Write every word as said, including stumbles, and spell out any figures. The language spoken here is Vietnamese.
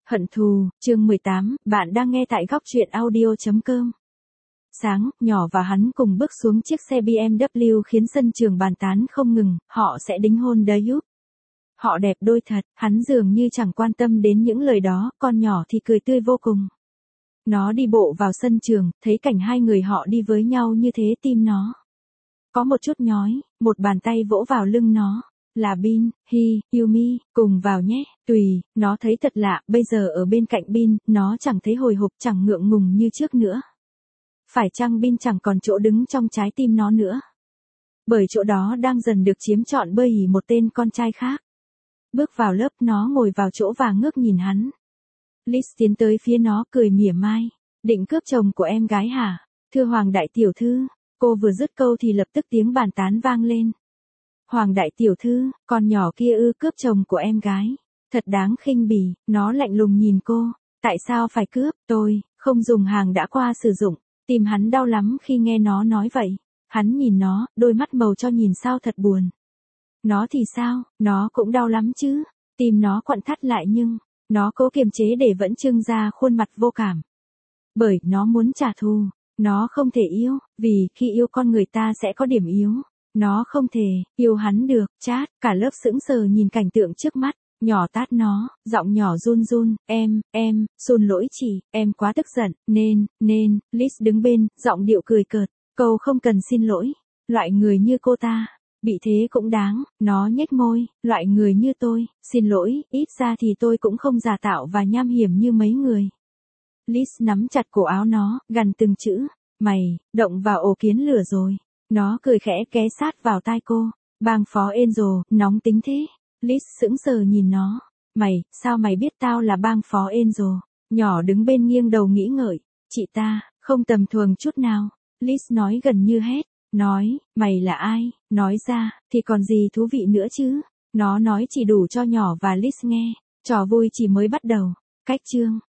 Hận thù, chương mười tám, bạn đang nghe tại góc truyện audio chấm com. Sáng, nhỏ và hắn cùng bước xuống chiếc xe bê em vê khiến sân trường bàn tán không ngừng, họ sẽ đính hôn đấy úp. Họ đẹp đôi thật, hắn dường như chẳng quan tâm đến những lời đó, con nhỏ thì cười tươi vô cùng. Nó đi bộ vào sân trường, thấy cảnh hai người họ đi với nhau như thế tim nó có một chút nhói, một bàn tay vỗ vào lưng nó. Là Bin, Hi, Yumi, cùng vào nhé, tùy, nó thấy thật lạ, bây giờ ở bên cạnh Bin, nó chẳng thấy hồi hộp chẳng ngượng ngùng như trước nữa. Phải chăng Bin chẳng còn chỗ đứng trong trái tim nó nữa? Bởi chỗ đó đang dần được chiếm trọn bởi một tên con trai khác. Bước vào lớp nó ngồi vào chỗ và ngước nhìn hắn. Liz tiến tới phía nó cười mỉa mai. Định cướp chồng của em gái hả? Thưa Hoàng đại tiểu thư, cô vừa dứt câu thì lập tức tiếng bàn tán vang lên. Hoàng đại tiểu thư, con nhỏ kia ư cướp chồng của em gái. Thật đáng khinh bỉ, nó lạnh lùng nhìn cô. Tại sao phải cướp, tôi, không dùng hàng đã qua sử dụng. Tim hắn đau lắm khi nghe nó nói vậy. Hắn nhìn nó, đôi mắt màu cho nhìn sao thật buồn. Nó thì sao, nó cũng đau lắm chứ. Tim nó quặn thắt lại nhưng, nó cố kiềm chế để vẫn trưng ra khuôn mặt vô cảm. Bởi nó muốn trả thù, nó không thể yêu, vì khi yêu con người ta sẽ có điểm yếu. Nó không thể yêu hắn được, chát, cả lớp sững sờ nhìn cảnh tượng trước mắt, nhỏ tát nó, giọng nhỏ run run, em, em, xin lỗi chị, em quá tức giận, nên, nên, Liz đứng bên, giọng điệu cười cợt, câu không cần xin lỗi, loại người như cô ta, bị thế cũng đáng, nó nhếch môi, loại người như tôi, xin lỗi, ít ra thì tôi cũng không giả tạo và nham hiểm như mấy người. Liz nắm chặt cổ áo nó, gằn từng chữ, mày, động vào ổ kiến lửa rồi. Nó cười khẽ ghé sát vào tai cô. Bang phó Angel, nóng tính thế. Liz sững sờ nhìn nó. Mày, sao mày biết tao là bang phó Angel? Nhỏ đứng bên nghiêng đầu nghĩ ngợi. Chị ta, không tầm thường chút nào. Liz nói gần như hét. Nói, mày là ai? Nói ra, thì còn gì thú vị nữa chứ? Nó nói chỉ đủ cho nhỏ và Liz nghe. Trò vui chỉ mới bắt đầu. Cách chương.